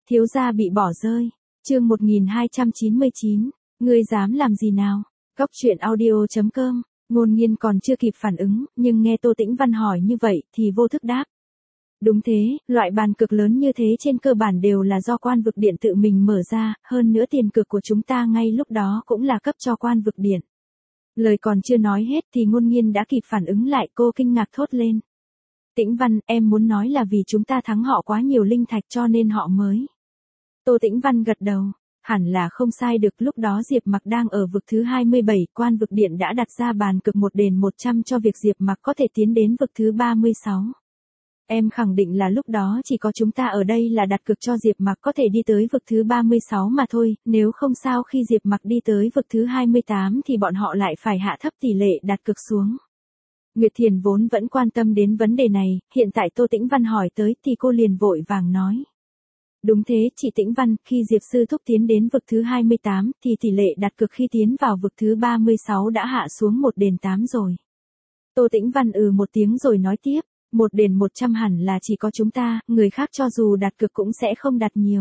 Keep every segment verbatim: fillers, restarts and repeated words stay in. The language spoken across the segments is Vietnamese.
Thiếu gia bị bỏ rơi. Chương một nghìn hai trăm chín mươi chín. Ngươi dám làm gì nào? Góc truyện audio chấm com. Ngôn Nghiên còn chưa kịp phản ứng, nhưng nghe Tô Tĩnh Văn hỏi như vậy thì vô thức đáp. Đúng thế, loại bàn cược lớn như thế trên cơ bản đều là do Quan Vực Điện tự mình mở ra, hơn nữa tiền cược của chúng ta ngay lúc đó cũng là cấp cho Quan Vực Điện. Lời còn chưa nói hết thì Ngôn Nghiên đã kịp phản ứng lại, cô kinh ngạc thốt lên. Tĩnh Văn, em muốn nói là vì chúng ta thắng họ quá nhiều linh thạch cho nên họ mới. Tô Tĩnh Văn gật đầu. Hẳn là không sai được, lúc đó Diệp Mặc đang ở vực thứ hai mươi bảy, Quan Vực Điện đã đặt ra bàn cực một đền một trăm cho việc Diệp Mặc có thể tiến đến vực thứ ba mươi sáu. Em khẳng định là lúc đó chỉ có chúng ta ở đây là đặt cược cho Diệp Mặc có thể đi tới vực thứ ba mươi sáu mà thôi, nếu không sao khi Diệp Mặc đi tới vực thứ hai mươi tám thì bọn họ lại phải hạ thấp tỷ lệ đặt cược xuống. Nguyệt Thiền vốn vẫn quan tâm đến vấn đề này, hiện tại Tô Tĩnh Văn hỏi tới thì cô liền vội vàng nói. Đúng thế, chị Tĩnh Văn, khi Diệp Sư Thúc tiến đến vực thứ hai mươi tám thì tỷ lệ đặt cược khi tiến vào vực thứ ba mươi sáu đã hạ xuống một đền tám rồi. Tô Tĩnh Văn ừ một tiếng rồi nói tiếp, một đền một trăm hẳn là chỉ có chúng ta, người khác cho dù đặt cược cũng sẽ không đặt nhiều.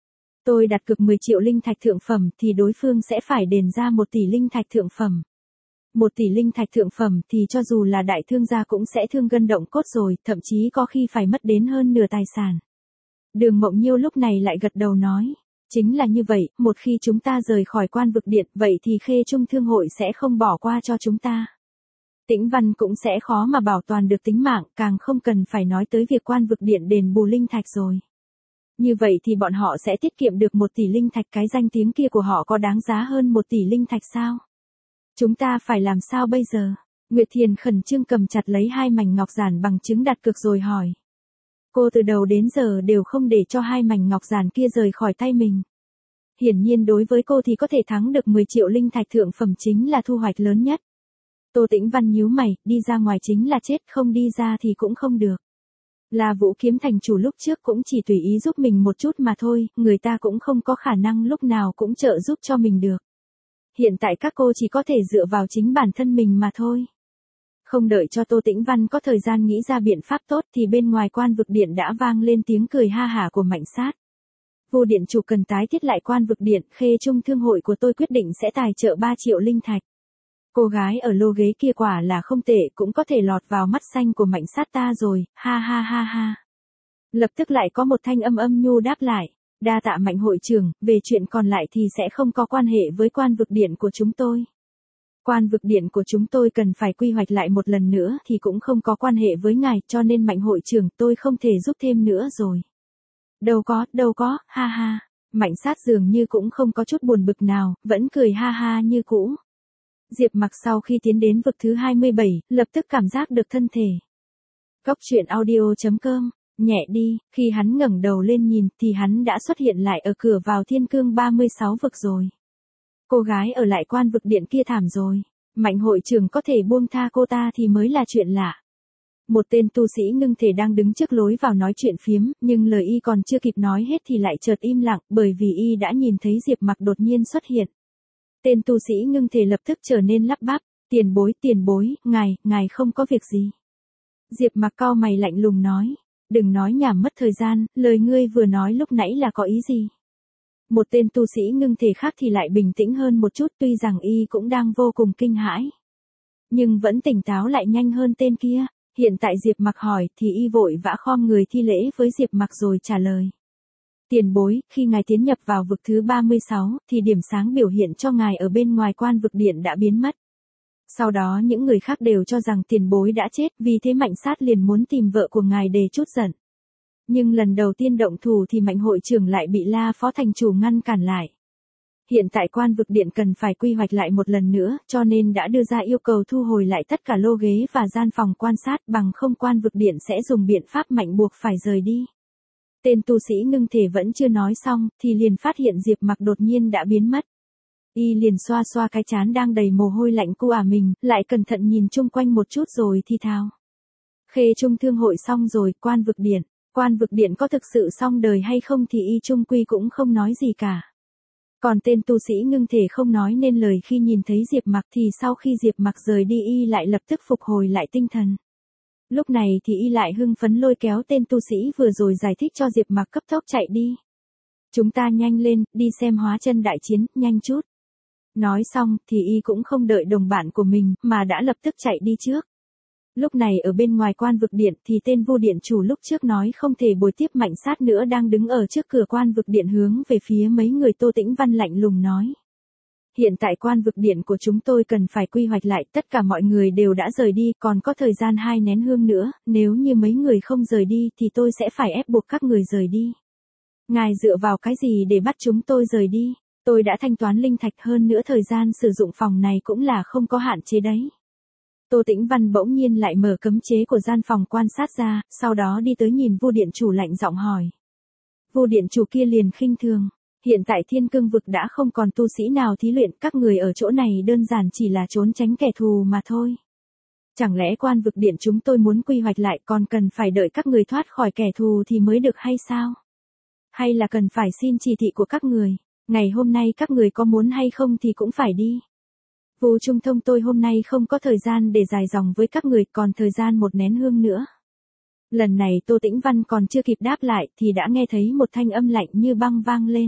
Tôi đặt cược mười triệu linh thạch thượng phẩm thì đối phương sẽ phải đền ra một tỷ linh thạch thượng phẩm. Một tỷ linh thạch thượng phẩm thì cho dù là đại thương gia cũng sẽ thương gân động cốt rồi, thậm chí có khi phải mất đến hơn nửa tài sản. Đường Mộng Nhiêu lúc này lại gật đầu nói, chính là như vậy, một khi chúng ta rời khỏi Quan Vực Điện, vậy thì Khê Trung Thương hội sẽ không bỏ qua cho chúng ta. Tĩnh Văn cũng sẽ khó mà bảo toàn được tính mạng, càng không cần phải nói tới việc Quan Vực Điện đền bù linh thạch rồi. Như vậy thì bọn họ sẽ tiết kiệm được một tỷ linh thạch, cái danh tiếng kia của họ có đáng giá hơn một tỷ linh thạch sao? Chúng ta phải làm sao bây giờ? Nguyệt Thiền khẩn trương cầm chặt lấy hai mảnh ngọc giản bằng chứng đặt cược rồi hỏi. Cô từ đầu đến giờ đều không để cho hai mảnh ngọc giản kia rời khỏi tay mình. Hiển nhiên đối với cô thì có thể thắng được mười triệu linh thạch thượng phẩm chính là thu hoạch lớn nhất. Tô Tĩnh Văn nhíu mày, đi ra ngoài chính là chết, không đi ra thì cũng không được. Là Vũ Kiếm thành chủ lúc trước cũng chỉ tùy ý giúp mình một chút mà thôi, người ta cũng không có khả năng lúc nào cũng trợ giúp cho mình được. Hiện tại các cô chỉ có thể dựa vào chính bản thân mình mà thôi. Không đợi cho Tô Tĩnh Văn có thời gian nghĩ ra biện pháp tốt thì bên ngoài Quan Vực Điện đã vang lên tiếng cười ha hả của Mạnh Sát. Vô điện chủ cần tái thiết lại Quan Vực Điện, Khê Trung Thương hội của tôi quyết định sẽ tài trợ ba triệu linh thạch. Cô gái ở lô ghế kia quả là không tệ, cũng có thể lọt vào mắt xanh của Mạnh Sát ta rồi, ha ha ha ha. Lập tức lại có một thanh âm âm nhu đáp lại, đa tạ Mạnh hội trưởng, về chuyện còn lại thì sẽ không có quan hệ với Quan Vực Điện của chúng tôi. Quan Vực Điện của chúng tôi cần phải quy hoạch lại một lần nữa thì cũng không có quan hệ với ngài, cho nên Mạnh hội trưởng tôi không thể giúp thêm nữa rồi. Đâu có, đâu có, ha ha. Mạnh Sát dường như cũng không có chút buồn bực nào, vẫn cười ha ha như cũ. Diệp Mặc sau khi tiến đến vực thứ hai mươi bảy, lập tức cảm giác được thân thể. Góc truyện audio chấm com, nhẹ đi, khi hắn ngẩng đầu lên nhìn thì hắn đã xuất hiện lại ở cửa vào Thiên Cương ba mươi sáu vực rồi. Cô gái ở lại Quan Vực Điện kia thảm rồi, Mạnh hội trưởng có thể buông tha cô ta thì mới là chuyện lạ. Một tên tu sĩ ngưng thể đang đứng trước lối vào nói chuyện phiếm, nhưng lời y còn chưa kịp nói hết thì lại chợt im lặng, bởi vì y đã nhìn thấy Diệp Mặc đột nhiên xuất hiện. Tên tu sĩ ngưng thể lập tức trở nên lắp bắp, tiền bối, tiền bối, ngài, ngài không có việc gì. Diệp Mặc cau mày lạnh lùng nói, đừng nói nhảm mất thời gian, lời ngươi vừa nói lúc nãy là có ý gì? Một tên tu sĩ ngưng thể khác thì lại bình tĩnh hơn một chút, tuy rằng y cũng đang vô cùng kinh hãi, nhưng vẫn tỉnh táo lại nhanh hơn tên kia. Hiện tại Diệp Mặc hỏi thì y vội vã khom người thi lễ với Diệp Mặc rồi trả lời. Tiền bối, khi ngài tiến nhập vào vực thứ ba mươi sáu thì điểm sáng biểu hiện cho ngài ở bên ngoài Quan Vực Điện đã biến mất. Sau đó những người khác đều cho rằng tiền bối đã chết, vì thế Mạnh Sát liền muốn tìm vợ của ngài để trút giận. Nhưng lần đầu tiên động thủ thì Mạnh hội trưởng lại bị La Phó thành chủ ngăn cản lại. Hiện tại Quan Vực Điện cần phải quy hoạch lại một lần nữa, cho nên đã đưa ra yêu cầu thu hồi lại tất cả lô ghế và gian phòng quan sát, bằng không Quan Vực Điện sẽ dùng biện pháp mạnh buộc phải rời đi. Tên tu sĩ ngưng thể vẫn chưa nói xong, thì liền phát hiện Diệp Mặc đột nhiên đã biến mất. Y liền xoa xoa cái trán đang đầy mồ hôi lạnh cu ả mình, lại cẩn thận nhìn chung quanh một chút rồi thì thào. Khê Trung Thương hội xong rồi, Quan Vực Điện. Quan Vực Điện có thực sự xong đời hay không thì y trung quy cũng không nói gì cả. Còn tên tu sĩ ngưng thể không nói nên lời khi nhìn thấy Diệp Mặc thì sau khi Diệp Mặc rời đi y lại lập tức phục hồi lại tinh thần. Lúc này thì y lại hưng phấn lôi kéo tên tu sĩ vừa rồi giải thích cho Diệp Mặc cấp tốc chạy đi. Chúng ta nhanh lên, đi xem hóa chân đại chiến, nhanh chút. Nói xong, thì y cũng không đợi đồng bạn của mình, mà đã lập tức chạy đi trước. Lúc này ở bên ngoài quan vực điện thì tên Vu điện chủ lúc trước nói không thể bồi tiếp Mạnh Sát nữa đang đứng ở trước cửa quan vực điện hướng về phía mấy người Tô Tĩnh Văn lạnh lùng nói. Hiện tại quan vực điện của chúng tôi cần phải quy hoạch lại, tất cả mọi người đều đã rời đi, còn có thời gian hai nén hương nữa, nếu như mấy người không rời đi thì tôi sẽ phải ép buộc các người rời đi. Ngài dựa vào cái gì để bắt chúng tôi rời đi? Tôi đã thanh toán linh thạch, hơn nữa thời gian sử dụng phòng này cũng là không có hạn chế đấy. Tô Tĩnh Văn bỗng nhiên lại mở cấm chế của gian phòng quan sát ra, sau đó đi tới nhìn Vu điện chủ lạnh giọng hỏi. Vu điện chủ kia liền khinh thường. Hiện tại Thiên Cương vực đã không còn tu sĩ nào thí luyện, các người ở chỗ này đơn giản chỉ là trốn tránh kẻ thù mà thôi. Chẳng lẽ quan vực điện chúng tôi muốn quy hoạch lại còn cần phải đợi các người thoát khỏi kẻ thù thì mới được hay sao? Hay là cần phải xin chỉ thị của các người? Ngày hôm nay các người có muốn hay không thì cũng phải đi. Vu Trung Thông, tôi hôm nay không có thời gian để dài dòng với các người, còn thời gian một nén hương nữa. Lần này Tô Tĩnh Văn còn chưa kịp đáp lại thì đã nghe thấy một thanh âm lạnh như băng vang lên.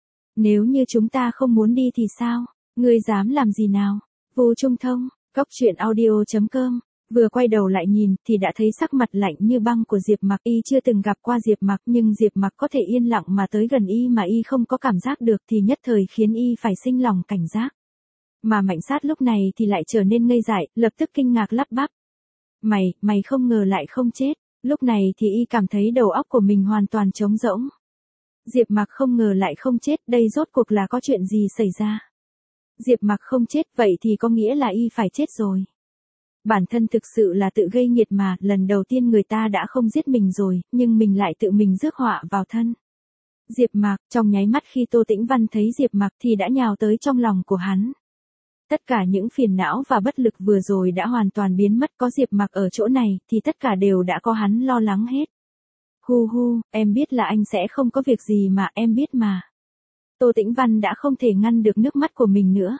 Nếu như chúng ta không muốn đi thì sao? Ngươi dám làm gì nào? Vu Trung Thông, cốc truyện audio chấm com. Vừa quay đầu lại nhìn thì đã thấy sắc mặt lạnh như băng của Diệp Mặc. Y chưa từng gặp qua Diệp Mặc, nhưng Diệp Mặc có thể yên lặng mà tới gần y mà y không có cảm giác được thì nhất thời khiến y phải sinh lòng cảnh giác. Mà Mạnh Sát lúc này thì lại trở nên ngây dại, lập tức kinh ngạc lắp bắp. Mày, mày không ngờ lại không chết. Lúc này thì y cảm thấy đầu óc của mình hoàn toàn trống rỗng. Diệp Mặc không ngờ lại không chết, đây rốt cuộc là có chuyện gì xảy ra? Diệp Mặc không chết, vậy thì có nghĩa là y phải chết rồi. Bản thân thực sự là tự gây nghiệt mà, lần đầu tiên người ta đã không giết mình rồi, nhưng mình lại tự mình rước họa vào thân. Diệp Mặc, trong nháy mắt khi Tô Tĩnh Văn thấy Diệp Mặc thì đã nhào tới trong lòng của hắn. Tất cả những phiền não và bất lực vừa rồi đã hoàn toàn biến mất, có Diệp Mặc ở chỗ này thì tất cả đều đã có hắn lo lắng hết. Hu hu, em biết là anh sẽ không có việc gì mà, em biết mà. Tô Tĩnh Văn đã không thể ngăn được nước mắt của mình nữa.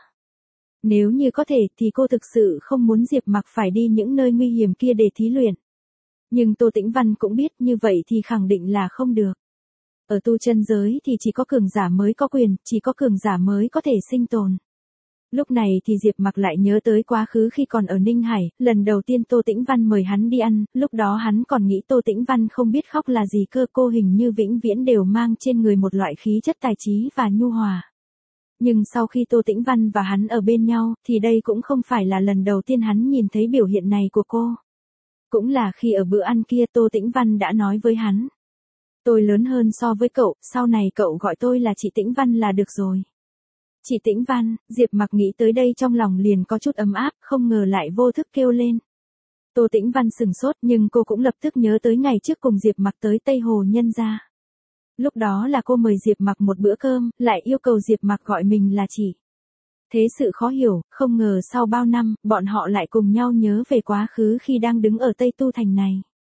Nếu như có thể thì cô thực sự không muốn Diệp Mặc phải đi những nơi nguy hiểm kia để thí luyện. Nhưng Tô Tĩnh Văn cũng biết như vậy thì khẳng định là không được. Ở tu chân giới thì chỉ có cường giả mới có quyền, chỉ có cường giả mới có thể sinh tồn. Lúc này thì Diệp Mặc lại nhớ tới quá khứ khi còn ở Ninh Hải, lần đầu tiên Tô Tĩnh Văn mời hắn đi ăn, lúc đó hắn còn nghĩ Tô Tĩnh Văn không biết khóc là gì cơ, cô hình như vĩnh viễn đều mang trên người một loại khí chất tài trí và nhu hòa. Nhưng sau khi Tô Tĩnh Văn và hắn ở bên nhau, thì đây cũng không phải là lần đầu tiên hắn nhìn thấy biểu hiện này của cô. Cũng là khi ở bữa ăn kia Tô Tĩnh Văn đã nói với hắn. Tôi lớn hơn so với cậu, sau này cậu gọi tôi là chị Tĩnh Văn là được rồi. Chị Tĩnh Văn, Diệp Mặc nghĩ tới đây trong lòng liền có chút ấm áp, không ngờ lại vô thức kêu lên. Tô Tĩnh Văn sừng sốt nhưng cô cũng lập tức nhớ tới ngày trước cùng Diệp Mặc tới Tây Hồ Nhân gia. Lúc đó là cô mời Diệp Mặc một bữa cơm, lại yêu cầu Diệp Mặc gọi mình là chị. Thế sự khó hiểu, không ngờ sau bao năm, bọn họ lại cùng nhau nhớ về quá khứ khi đang đứng ở Tây Tu Thành này.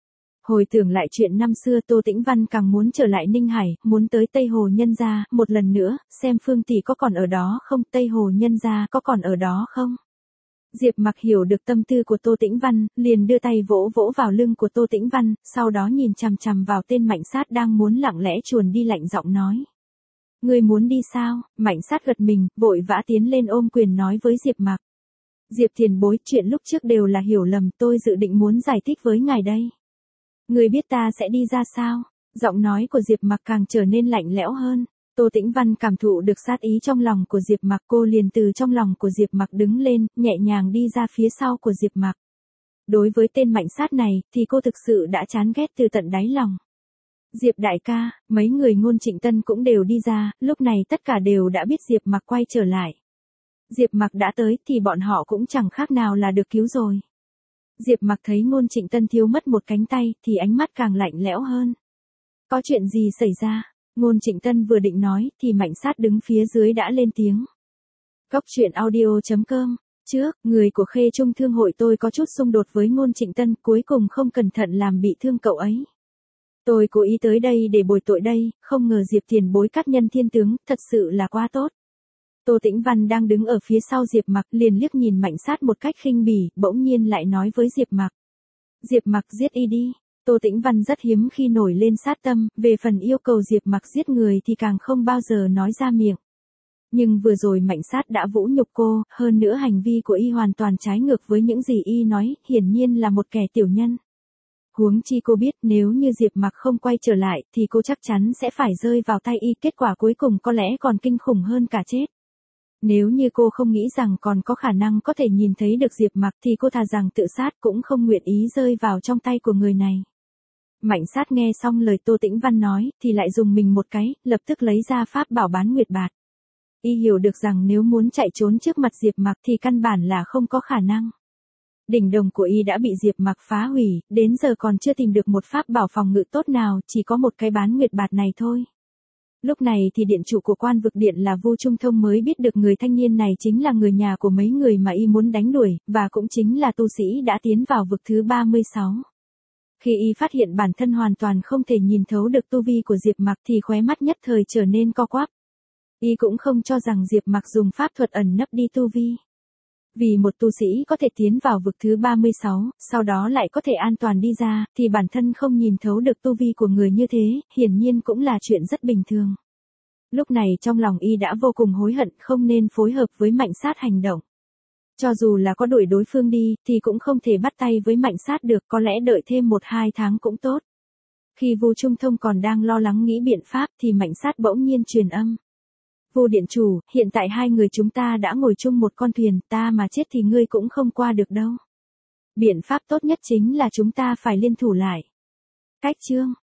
Hồi tưởng lại chuyện năm xưa, Tô Tĩnh Văn càng muốn trở lại Ninh Hải, muốn tới Tây Hồ Nhân gia, một lần nữa, xem Phương tỷ có còn ở đó không, Tây Hồ Nhân gia có còn ở đó không. Diệp Mặc hiểu được tâm tư của Tô Tĩnh Văn, liền đưa tay vỗ vỗ vào lưng của Tô Tĩnh Văn, sau đó nhìn chằm chằm vào tên Mạnh Sát đang muốn lặng lẽ chuồn đi, lạnh giọng nói. Ngươi muốn đi sao? Mạnh Sát gật mình, vội vã tiến lên ôm quyền nói với Diệp Mặc. Diệp tiền bối, chuyện lúc trước đều là hiểu lầm, tôi dự định muốn giải thích với ngài đây. Ngươi biết ta sẽ đi ra sao? Giọng nói của Diệp Mặc càng trở nên lạnh lẽo hơn. Tô Tĩnh Văn cảm thụ được sát ý trong lòng của Diệp Mặc, cô liền từ trong lòng của Diệp Mặc đứng lên, nhẹ nhàng đi ra phía sau của Diệp Mặc. Đối với tên Mạnh Sát này, thì cô thực sự đã chán ghét từ tận đáy lòng. Diệp đại ca, mấy người Ngôn Trịnh Tân cũng đều đi ra, lúc này tất cả đều đã biết Diệp Mặc quay trở lại. Diệp Mặc đã tới thì bọn họ cũng chẳng khác nào là được cứu rồi. Diệp Mặc thấy Ngôn Trịnh Tân thiếu mất một cánh tay thì ánh mắt càng lạnh lẽo hơn. Có chuyện gì xảy ra? Ngôn Trịnh Tân vừa định nói thì Mạnh Sát đứng phía dưới đã lên tiếng. Cốc truyện audio chấm com. Trước, người của Khê Trung Thương hội tôi có chút xung đột với Ngôn Trịnh Tân, cuối cùng không cẩn thận làm bị thương cậu ấy. Tôi cố ý tới đây để bồi tội đây, không ngờ Diệp tiền bối cát nhân thiên tướng, thật sự là quá tốt. Tô Tĩnh Văn đang đứng ở phía sau Diệp Mặc liền liếc nhìn Mạnh Sát một cách khinh bỉ, bỗng nhiên lại nói với Diệp Mặc. Diệp Mặc, giết y đi. Tô Tĩnh Văn rất hiếm khi nổi lên sát tâm, về phần yêu cầu Diệp Mặc giết người thì càng không bao giờ nói ra miệng. Nhưng vừa rồi Mạnh Sát đã vũ nhục cô, hơn nữa hành vi của y hoàn toàn trái ngược với những gì y nói, hiển nhiên là một kẻ tiểu nhân. Huống chi cô biết nếu như Diệp Mặc không quay trở lại thì cô chắc chắn sẽ phải rơi vào tay y, kết quả cuối cùng có lẽ còn kinh khủng hơn cả chết. Nếu như cô không nghĩ rằng còn có khả năng có thể nhìn thấy được Diệp Mặc thì cô thà rằng tự sát cũng không nguyện ý rơi vào trong tay của người này. Mạnh Sát nghe xong lời Tô Tĩnh Văn nói thì lại dùng mình một cái, lập tức lấy ra pháp bảo Bán Nguyệt Bạt. Y hiểu được rằng nếu muốn chạy trốn trước mặt Diệp Mặc thì căn bản là không có khả năng. Đỉnh đồng của y đã bị Diệp Mặc phá hủy, đến giờ còn chưa tìm được một pháp bảo phòng ngự tốt nào, chỉ có một cái Bán Nguyệt Bạt này thôi. Lúc này thì điện chủ của Quan Vực Điện là Vu Trung Thông mới biết được người thanh niên này chính là người nhà của mấy người mà y muốn đánh đuổi, và cũng chính là tu sĩ đã tiến vào vực thứ ba mươi sáu. Khi y phát hiện bản thân hoàn toàn không thể nhìn thấu được tu vi của Diệp Mặc thì khóe mắt nhất thời trở nên co quắp. Y cũng không cho rằng Diệp Mặc dùng pháp thuật ẩn nấp đi tu vi. Vì một tu sĩ có thể tiến vào vực thứ ba mươi sáu, sau đó lại có thể an toàn đi ra, thì bản thân không nhìn thấu được tu vi của người như thế, hiển nhiên cũng là chuyện rất bình thường. Lúc này trong lòng y đã vô cùng hối hận không nên phối hợp với Mạnh Sát hành động. Cho dù là có đuổi đối phương đi, thì cũng không thể bắt tay với Mạnh Sát được, có lẽ đợi thêm một hai tháng cũng tốt. Khi Vu Trung Thông còn đang lo lắng nghĩ biện pháp thì Mạnh Sát bỗng nhiên truyền âm. Vu điện chủ, hiện tại hai người chúng ta đã ngồi chung một con thuyền, ta mà chết thì ngươi cũng không qua được đâu. Biện pháp tốt nhất chính là chúng ta phải liên thủ lại. Cách chương